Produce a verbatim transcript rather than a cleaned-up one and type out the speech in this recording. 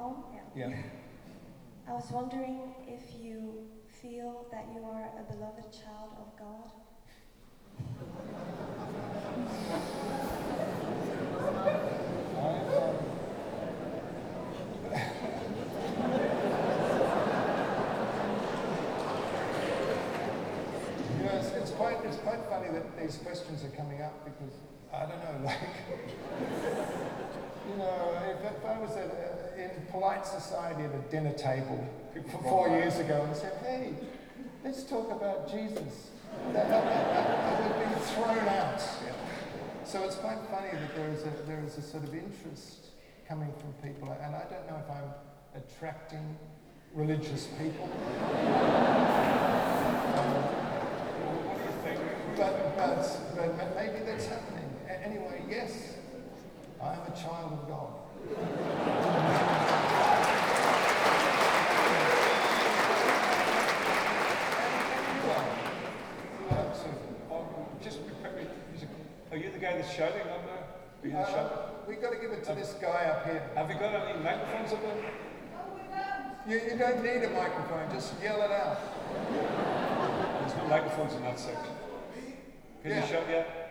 microphone. Yeah. Yeah. I was wondering if you feel that you are a beloved child of God. You know, it's, it's quite it's quite funny that these questions are coming up because I don't know, like you know, if, if I was at a, in polite society at a dinner table four years ago and said, "Hey, let's talk about Jesus," that, that, that, that would be thrown out. So it's quite funny that there is a there is a sort of interest coming from people, and I don't know if I'm attracting religious people. um, But, but, but maybe that's happening. A- anyway, yes, I am a child of God. Just quickly, are you the guy that's shouting on there? Are you the Uh, shouter? We've got to give it to this guy up here. Have you got any microphones up there? You, you don't need a microphone, just yell it out. There's no microphones in that section. Can Yeah. you shout yet?